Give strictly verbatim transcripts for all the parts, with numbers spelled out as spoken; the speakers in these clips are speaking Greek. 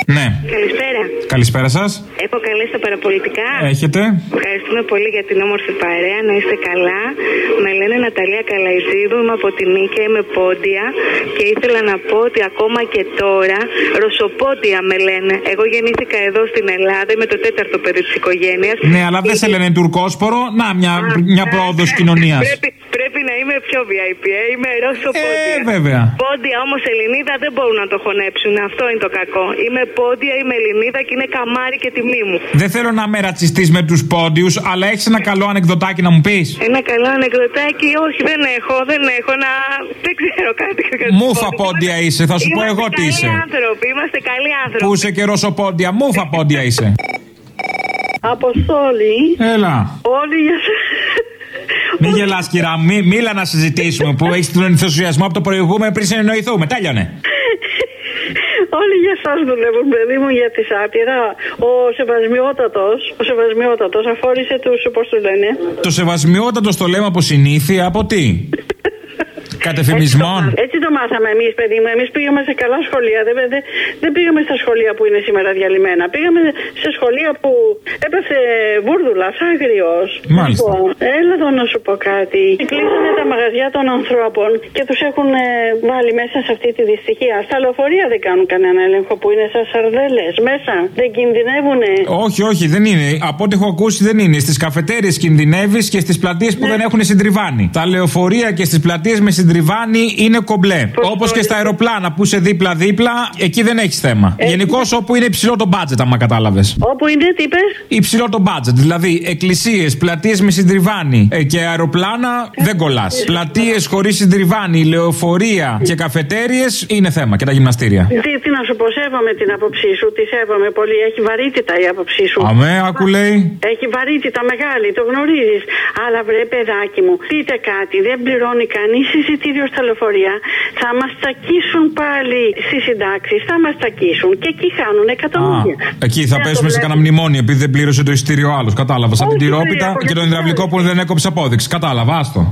Ναι. Καλησπέρα. Καλησπέρα σας. Έχω καλέσει στα παραπολιτικά. Έχετε. Ευχαριστούμε πολύ για την όμορφη παρέα. Να είστε καλά. Με λένε Ναταλία Καλαϊτζίδου. Είμαι από τη Νίκαια, είμαι πόντια. Και ήθελα να πω ότι ακόμα και τώρα ρωσοπόντια με λένε. Εγώ γεννήθηκα εδώ στην Ελλάδα. Είμαι το τέταρτο παιδί της οικογένειας. Ναι, αλλά δεν σε λένε τουρκόσπορο. Να, μια, μια πρόοδος κοινωνίας. Πρέπει, πρέπει να είμαι πιο βι άι πι. Ε. Είμαι ρωσοπόντια. Ε, βέβαια. Πόντια όμως Ελληνίδα δεν μπορούν να το χωνέψουν. Αυτό είναι το κακό. Είμαι πόντια, είμαι Ελληνίδα και είναι καμάρι και τιμή μου. Δεν θέλω να με ρατσιστείς με τους πόντιους, αλλά έχεις ένα καλό ανεκδοτάκι να μου πεις. Ένα καλό ανεκδοτάκι, όχι, δεν έχω, δεν έχω να. Δεν ξέρω κάτι. Μούφα πόντια είσαι, θα σου πω εγώ τι είσαι. Είμαστε καλοί άνθρωποι, είμαστε καλοί άνθρωποι. Πού είσαι και ρωσοπόντια, μούφα πόντια είσαι. Αποστόλη. Έλα. Όλοι για σένα. Μην γελάς κυρά μου, μη, μίλα να συζητήσουμε που έχεις τον ενθουσιασμό από το προηγούμενο πριν συνεννοηθούμε. Τέλειωνε. Όλοι για εσάς δουλεύουν, παιδί μου, για τη σάτυρα. Ο Σεβασμιότατος, ο Σεβασμιότατος αφόρησε τους, πώς το λένε. Το Σεβασμιότατος το λέμε από συνήθεια, από τι? Κατεφημισμών. Έτσι, έτσι το μάθαμε εμείς, παιδί μου. Εμείς πήγαμε σε καλά σχολεία. Δεν, δεν, δεν πήγαμε στα σχολεία που είναι σήμερα διαλυμένα. Πήγαμε σε σχολεία που έπεθε βούρδουλας, άγριος. Μάλιστα. Λοιπόν, έλα εδώ να σου πω κάτι. Κλείσανε τα μαγαζιά των ανθρώπων και τους έχουν ε, βάλει μέσα σε αυτή τη δυστυχία. Στα λεωφορεία δεν κάνουν κανένα έλεγχο που είναι σαν σαρδέλες μέσα. Δεν κινδυνεύουνε. Όχι, όχι, δεν είναι. Από ό,τι έχω ακούσει δεν είναι. Στις καφετέριες κινδυνεύεις και στις πλατείες που ναι. δεν έχουν συντριβάνι. Τα λεωφορεία και στις πλατείες με συντριβάνι είναι κομπλέ. Όπως και στα αεροπλάνα που είσαι δίπλα-δίπλα, εκεί δεν έχεις θέμα. Ε, Γενικώς όπου είναι υψηλό το μπάτζετ, άμα κατάλαβες. Όπου είναι, τι είπες? Υψηλό το μπάτζετ. Δηλαδή, εκκλησίες, πλατείες με συντριβάνι ε, και αεροπλάνα ε, δεν κολλάς. Πλατείες χωρίς συντριβάνι, λεωφορεία και καφετέριες είναι θέμα. Και τα γυμναστήρια. Τι, τι να σου πω, σέβομαι την άποψή σου, τη σέβομαι πολύ. Έχει βαρύτητα η άποψή σου. Αμέ, άκου λέει. Έχει βαρύτητα μεγάλη, το γνωρίζεις. Αλλά βρε, παιδάκι μου, πείτε κάτι, δεν πληρώνει κανείς εισιτήριο στα λεωφορεία. Θα μας τακίσουν πάλι στις συντάξεις, θα μας τακίσουν και εκεί χάνουν εκατομμύρια. Α, εκεί θα πέσουμε σε κανένα μνημόνιο επειδή δεν πλήρωσε το εισιτήριο άλλος. Κατάλαβα. Σαν την τυρόπιτα και τον υδραυλικό που δεν έκοψε απόδειξη. Κατάλαβα, άστο.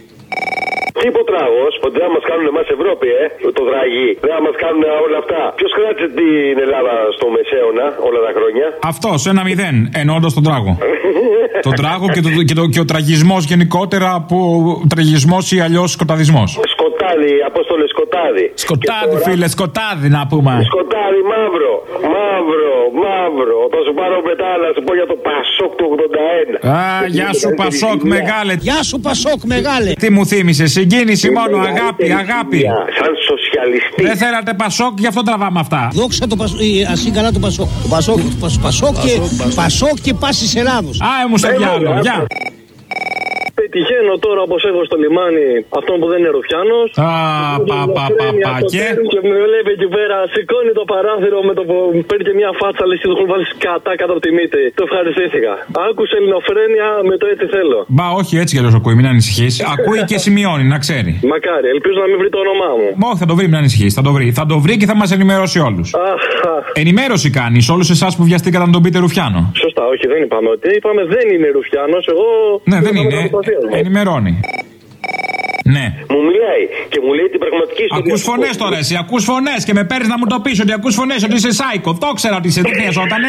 Τίποτραγος, ότι δεν μας κάνουν εμάς Ευρώπη, ε, το Δραγί. Δεν θα μας κάνουν όλα αυτά. Ποιος κράτησε την Ελλάδα στο Μεσαίωνα όλα τα χρόνια? Αυτός, ένα μηδέν, εννοώντας τον τράγο. Τον τράγο και, το, και, το, και ο τραγισμός γενικότερα, που τραγισμός ή αλλιώς σκοταδισμός. Σκοτάδι, Απόστολε, σκοτάδι. Σκοτάδι, τώρα... φίλε, σκοτάδι να πούμε. Σκοτάδι, μαύρο, μαύρο, μαύρο. Θα σου πάρω μετά να σου πω για το Πασόκ του ογδόντα ένα. Α, γεια σου Πασόκ μεγάλε. Γεια σου Πασόκ μεγάλε. Τι μου θύμισε, συγκίνηση μόνο, αγάπη, αγάπη. Σαν σοσιαλιστή. Δεν θέλατε Πασόκ, γι' αυτό τραβάμε αυτά. Δόξα το Πασόκ, ας είναι καλά το Πασόκ. Το Πασόκ, Πασόκ και Πασόκ και Πάσης Ελλάδος. Α, μου στο διάλογο, γεια. Πετυχαίνω τώρα, όπως έχω στο λιμάνι, αυτόν που δεν είναι Ρουφιάνος. Α, πα, πα, πα, πα, και. Και με βλέπει εκεί πέρα, σηκώνει το παράθυρο με το που παίρνει και μια φάτσα, λες και το έχουν βάλει κατά κάτω από τη μύτη. Το ευχαριστήθηκα. Άκουσε ελληνοφρένεια με το έτσι θέλω. Μπα, όχι έτσι κι αλλιώς ακούει, μην ανησυχείς. Ακούει και σημειώνει, να ξέρει. Μακάρι, ελπίζω να μην βρει το όνομά μου. Όχι, θα το βρει, μην ανησυχείς. Θα το βρει. Θα το βρει και θα μας ενημερώσει όλους. Ενημέρωση κάνει σε όλους εσάς που βιαστήκατε να τον πείτε Ρουφιάνο. Σωστά, όχι, δεν είπαμε ότι. Είπαμε δεν είναι Ρουφιάνος. Εγώ. Ναι, δεν είναι. Ενημερώνει. Ναι. Μου μιλάει και μου λέει την πραγματική ιστορία. Ακούς φωνές τώρα εσύ, ακούς φωνές και με παίρνεις να μου το πεις ότι ακούς φωνές, ότι είσαι σάικο. Το ξέρα ότι είσαι, τι χρειαζότανε.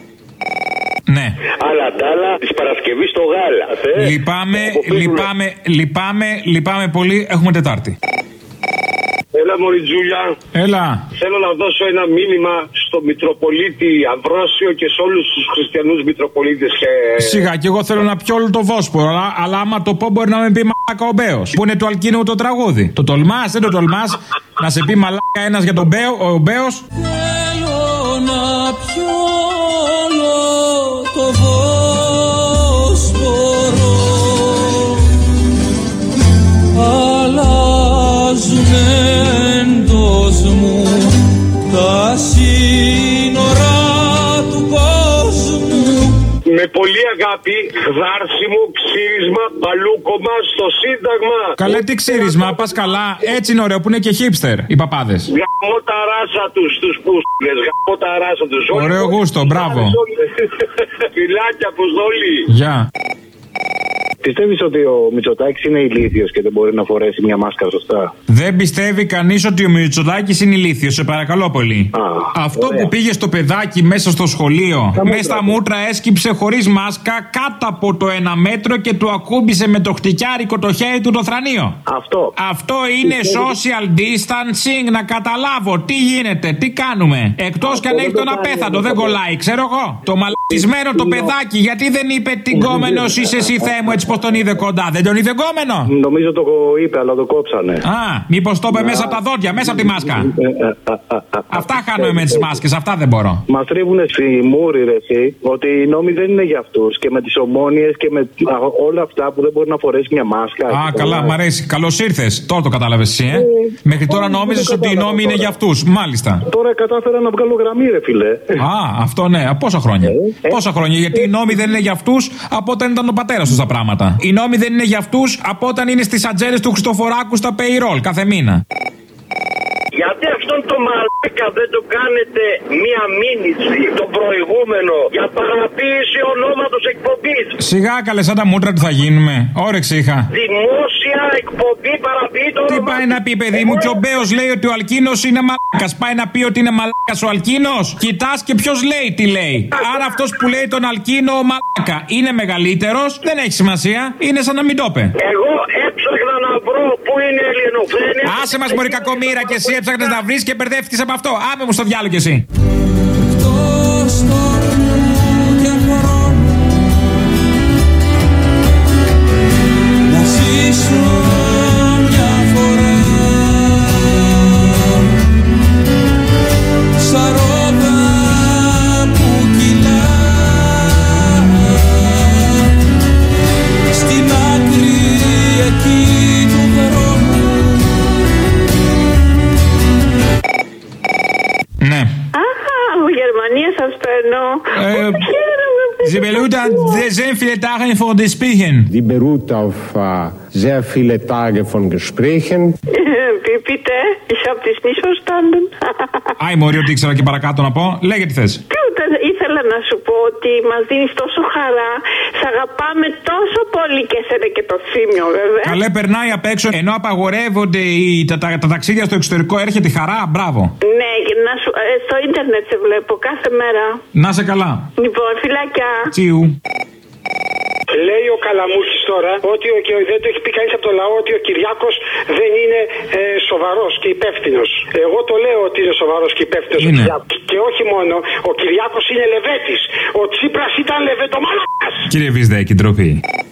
Ναι. Αλλά ντάλα της Παρασκευής στο γάλα. Θε? Λυπάμαι, λυπάμαι, λυπάμαι, λυπάμαι πολύ. Έχουμε Τετάρτη. Έλα μωρή Τζούλια. Έλα. Θέλω να δώσω ένα μήνυμα στο Μητροπολίτη Αμβρόσιο και σε όλους τους χριστιανούς Μητροπολίτες και... Σιγά, και εγώ θέλω να πιω όλο το Βόσπορο, αλλά, αλλά άμα το πω μπορεί να με πει μαλάκα ο Μπέος. Που είναι του Αλκίνου το τραγούδι. Το τολμάς, δεν το τολμάς. Να σε πει μαλάκα ένας για τον Μπέο, ο Μπέος. Θέλω να πιω όλο το Βόσπορο. Αλλάζουνε εντός μου τα σύνορα του κόσμου. Με πολύ αγάπη, δάρσιμο, ξύρισμα, παλούκομα στο Σύνταγμα. Καλέ, τι ξύρισμα, πας καλά. Έτσι είναι ωραίο που είναι και hipster οι παπάδες. Γαμώ τα ράσα τους, τους πούστες. Γαμώ τα ράσα τους. Ωραίο γούστο, μπράβο. Φιλάκια, Αποστόλη. Γεια. Πιστεύεις ότι ο Μητσοτάκης είναι ηλίθιος και δεν μπορεί να φορέσει μια μάσκα σωστά? Δεν πιστεύει κανείς ότι ο Μητσοτάκης είναι ηλίθιος, σε παρακαλώ πολύ. Α, αυτό ωραία. που πήγε στο παιδάκι μέσα στο σχολείο, μέσα στα μούτρα έσκυψε χωρίς μάσκα κάτω από το ένα μέτρο και του ακούμπησε με το χτυκιάρικο το χέρι του το θρανίο. Αυτό. Αυτό είναι social distancing, να καταλάβω τι γίνεται, τι κάνουμε. Εκτός κι αν έχει τον απέθαντο, δεν κολλάει, ξέρω εγώ. Το μαλακισμένο το παιδάκι, γιατί δεν είπε την κόμενος είσαι εσύ Θεέ μου, έτσι πως τον είδε κοντά? Δεν τον είδε κόμενο? Νομίζω το είπε, αλλά το κόψανε. Α, μήπως το είπε μέσα από τα δόντια, μέσα από τη μάσκα. Αυτά χάνουμε με τις μάσκες, αυτά δεν μπορώ. Μας τρίβουνε στη μούρη, ρε εσύ, ότι οι νόμοι δεν είναι για αυτούς. Και με τις ομόνοιες και με όλα αυτά που δεν μπορεί να φορέσει μια μάσκα. Α, καλά, μ' αρέσει. Καλώς ήρθες. Τώρα το κατάλαβες εσύ, ε. Μέχρι τώρα νόμιζες ότι οι νόμοι είναι για αυτούς. Μάλιστα. Τώρα κατάφερα να βγάλω γραμμή, ρε φίλε. Α, αυτό ναι. Πόσα χρόνια. Πόσα χρόνια. Γιατί οι νόμοι δεν είναι για αυτούς από όταν ήταν ο πατέρας τους τα πράγματα. Οι νόμοι δεν είναι για αυτούς από όταν είναι στις ατζέντες του Χριστοφοράκου στα payroll κάθε μήνα. Γιατί αυτόν το μαλάκα δεν το κάνετε μία μήνυση το προηγούμενο για παραποίηση ονόματος εκπομπής? Σιγά καλέ, σαν τα μούτρα του θα γίνουμε. Όρεξη είχα. Δημόσια εκπομπή παραποίει το όνομα. Τι πάει να πει, παιδί μου, και ο Μπέος λέει ότι ο Αλκίνος είναι μαλάκας. Πάει να πει ότι είναι μαλάκας ο Αλκίνος? Κοιτάς και ποιος λέει τι λέει. Άρα αυτός που λέει τον Αλκίνο μαλάκα είναι μεγαλύτερος, δεν έχει σημασία. Είναι σαν να μην το είπε. Εγώ έψαχνα να βρω πού είναι η ελληνοφρένεια. Άσε μας μωρή κακομοίρα, και εσύ έψαχνες να βρεις και μπερδεύτηκες από αυτό. Άμε μου στο διάλογο κι εσύ. Να ζήσω μια φορά σαν ρόδα που κυλά στην άκρη εκεί του δρόμου. Ναι. Από Γερμανία σας παίρνω. Sie beruht auf sehr viele Tage von Gesprächen. Die beruht auf uh, sehr viele Tage von Gesprächen. Wie bitte? Ich habe dich nicht verstanden. Άι μωρή, ότι ήξερα και παρακάτω να πω. Λέγε τι θες. Ήθελα να σου πω ότι μας δίνεις τόσο χαρά. Σ' αγαπάμε τόσο πολύ και εσένα και το Θήμιο, βέβαια. Καλέ, περνάει απ' έξω ενώ απαγορεύονται οι, τα, τα, τα ταξίδια στο εξωτερικό. Έρχεται η χαρά, μπράβο. Ναι, να σου, ε, στο ίντερνετ σε βλέπω κάθε μέρα. Να σε καλά. Λοιπόν, φιλάκια. Τσιου. Λέει ο Καλαμούκης τώρα ότι ο, και δεν το έχει πει κανείς από το λαό ότι ο Κυριάκος δεν είναι ε, σοβαρός και υπεύθυνος. Εγώ το λέω ότι είναι σοβαρός και υπεύθυνος. Και όχι μόνο, ο Κυριάκος είναι λεβέτης. Ο Τσίπρας ήταν λεβετομάλακας. Κύριε Βυσδέκη, ντροπή.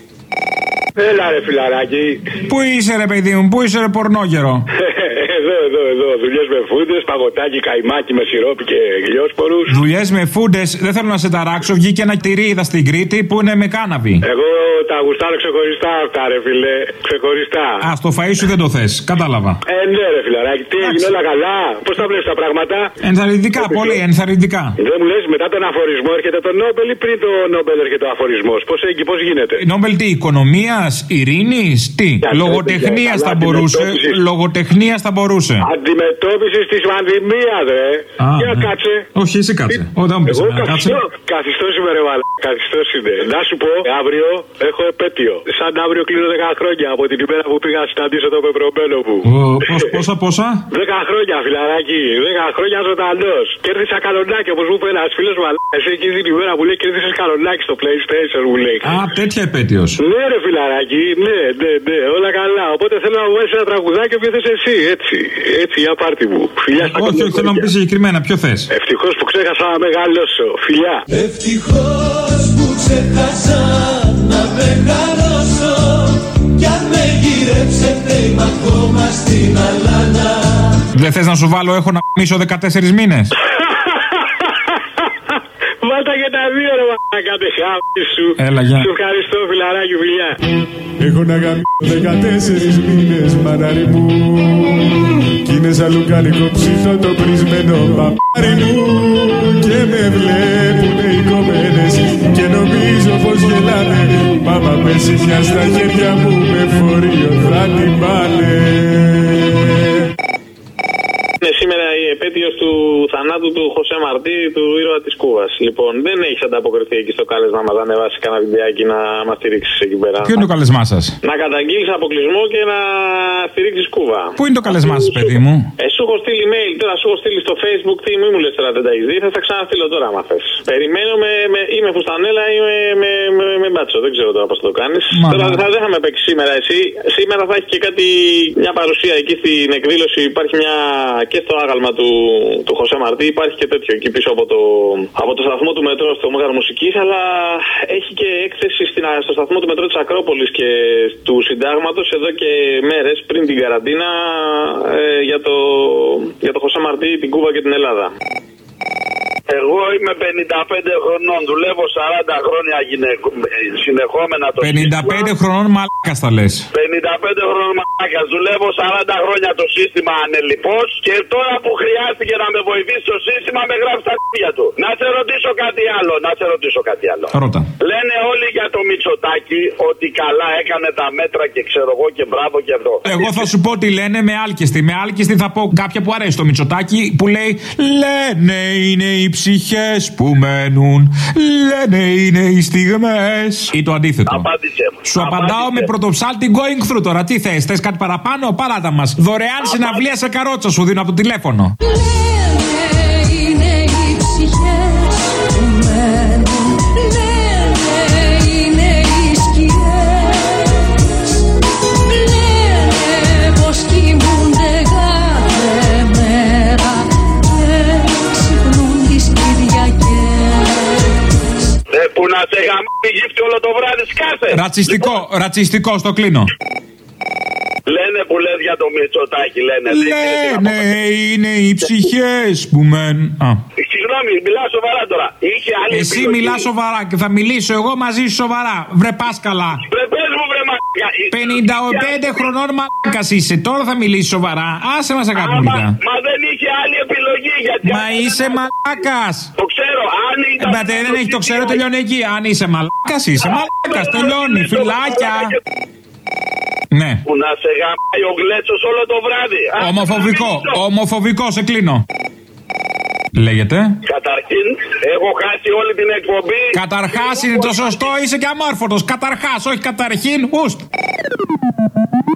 Έλα ρε φιλαράκι. Πού είσαι ρε παιδί μου, πού είσαι ρε πορνόγερο? Εδώ, εδώ, εδώ. Δουλειές με φούντες, παγωτάκι, καϊμάκι με σιρόπι και γλιόσπορους. Δουλειές με φούντες, δεν θέλω να σε ταράξω. Βγήκε ένα τυρί, είδα στην Κρήτη που είναι με κάναβη. Εγώ τα γουστάρω ξεχωριστά αυτά, ρε φιλέ. Ξεχωριστά. Α, στο φαΐ σου δεν το θες, κατάλαβα. Ε, ναι, ρε φιλαράκι, τι έγινε, όλα καλά? Πώς τα βλέπεις τα πράγματα? Ενθαρρυντικά, πολύ ενθαρρυντικά. Δεν μου λες μετά τον αφορισμό έρχεται το Νόμπελ ή πριν το Νόμπελ έρχεται ο αφορισμός? Πώς έγινε, πώς γίνεται? Νόμπελ τι, οικονομίας, ειρήνης, τι? Λογοτεχνίας θα μπορούσε. Λογοτεχνίας θα μπορούσε. Αντιμετώπιση τη πανδημία, ρε. Για ναι. κάτσε. Όχι, εσύ κάτσε. Όταν μου πεις να κάτσε. Καθιστό είμαι, ρε Βαλά. Καθιστό είναι. Να σου πω, αύριο έχω επέτειο. Σαν αύριο κλείνω δέκα χρόνια από την ημέρα που πήγα να συναντήσω το πεπρωμένο μου. Πόσα, πόσα? δέκα χρόνια, φιλαράκι. δέκα χρόνια ζωντανό. Κέρδισα καλονάκι, όπω μου είπε ένα φίλο μου. Εσύ εκεί την ημέρα που λέει κέρδισε καλονάκι στο PlayStation, μου λέει. Α, τέτοια επέτειο. Ναι, ρε φιλαράκι, ναι, ναι, ναι, όλα καλά. Οπότε θέλω να μου βάλει ένα τραγουδάκι που θες εσύ, έτσι. Έτσι, για πάρτι μου. Φιλιά στα όχι, όχι, θέλω να μου πει συγκεκριμένα, ποιο θες? Ευτυχώς που ξέχασα να μεγαλώσω. Φιλιά. Ευτυχώς που ξέχασα να μεγαλώσω. Κι αν με γυρέψετε είμαι ακόμα στην αλάνα. Δεν θες να σου βάλω, έχω να μίσω δεκατέσσερις μήνες. Βάλτα και τα δύο, ρε μαλάκα, χάπη σου. Έλα, γεια. Σου ευχαριστώ, φιλαράκι, φιλιά. Έχω να γαμίσω δεκατέσσερις μήνες, μανάρι μου. Κι είναι σαν λουκάνικο ψήθο το πρισμένο παπάρι μου. Και με βλέπουνε οι κομμένες και νομίζω πως γελάνε. Μάμα πέσει μια στα χέρια μου με φορείο θα την πάνε. Είναι σήμερα η επέτειος επέτειος του θανάτου του Χωσέ Μαρτί, του ήρωα της Κούβας. Λοιπόν, δεν έχεις ανταποκριθεί εκεί στο κάλεσμα μας να ανεβάσει κανένα βιντεάκι να μας στηρίξεις εκεί πέρα. Ποιο είναι το κάλεσμά σας? Να καταγγείλεις αποκλεισμό και να στηρίξεις Κούβα. Πού είναι το κάλεσμά σας, παιδί μου? Ε, σου έχω στείλει email, τώρα σου έχω στείλει στο Facebook, τι μη μου λες τώρα δεν τα έχεις δει, θα τα ξαναστείλω τώρα άμα θες. Περιμένω με, με, είμαι φουστανέλα ή με, με, με, με μπάτσο, δεν ξέρω τώρα πώς θα το κάνεις. Τώρα θα, δεν θα με παίξει σήμερα εσύ. Σήμερα θα έχει και κάτι, μια παρουσία εκεί στην εκδήλωση, υπάρχει μια και στο άγαλμα του, του Χωσέ Μαρτί, υπάρχει και τέτοιο εκεί πίσω από το, από το σταθμό του μετρό στο Μέγαρο Μουσικής, αλλά έχει και έκθεση στην, στο σταθμό του μετρό της Ακρόπολης και του Συντάγματος εδώ και μέρες πριν την καραντίνα ε, για, το, για το Χωσέ Μαρτί, την Κούβα και την Ελλάδα. Εγώ είμαι πενήντα πέντε χρονών, δουλεύω σαράντα χρόνια γυναικο... συνεχόμενα το πενήντα πέντε σύστημα. χρονών μαλάκας τα λες. πενήντα πέντε χρονών μαλάκας, δουλεύω σαράντα χρόνια το σύστημα ανελιπώς και τώρα που χρειάστηκε να με βοηθήσει το σύστημα με γράφει στα αρχεία του. Να σε ρωτήσω κάτι άλλο, να σε ρωτήσω κάτι άλλο. Ρώτα. Λένε όλοι για το Μητσοτάκη ότι καλά έκανε τα μέτρα και ξέρω εγώ και μπράβο και αυτό. Εγώ θα σου πω τι λένε με άλκιστη. Με άλκιστη θα πω κάποια που αρέσει το Μητσοτάκη που λέει λένε είναι οι ψυχές που μένουν, λένε είναι οι στιγμές. Ή το αντίθετο. Απάντησε μου. Σου απαντάω με πρωτοψάλτη going through τώρα. Τι θες, θες κάτι παραπάνω, παράτα μας. Δωρεάν συναυλία σε καρότσα σου δίνω από το τηλέφωνο. Που να σε γαμίσει γύφτη όλο το βράδυ σκάσε. Ρατσιστικό, λοιπόν. ρατσιστικό, στο κλείνω. Λένε που λες για το Μητσοτάκη, λένε. Λένε είναι οι ψυχές που μένουν. Συγγνώμη, μιλάω σοβαρά τώρα. Είχε άλλη Εσύ επιλογή. μιλά σοβαρά και θα μιλήσω εγώ μαζί σου σοβαρά. Βρε πας καλά. Βρε πες μου βρε μαλάκα. πενήντα πέντε χρονών μαλάκας είσαι. Τώρα θα μιλήσει σοβαρά. Άσε μας αγαπητά. Μα δεν είχε άλλη επιλογή γιατί. Μα είσαι μαλάκας. Το ξέρω, αν ήταν. Μα δεν έχει το ξέρω, τελειώνει εκεί. Αν είσαι μαλάκας, είσαι μαλάκας. Τελειώνει. Φιλάκια. Ναι. Που να σε γαμάει ο Γλέτσος όλο το βράδυ. Ομοφοβικό, ομοφοβικό, σε κλείνω. Λέγεται. Καταρχήν, έχω χάσει όλη την εκπομπή. Καταρχάς είναι το σωστό, είσαι και αμόρφωτος. Καταρχάς, όχι καταρχήν, ουστ.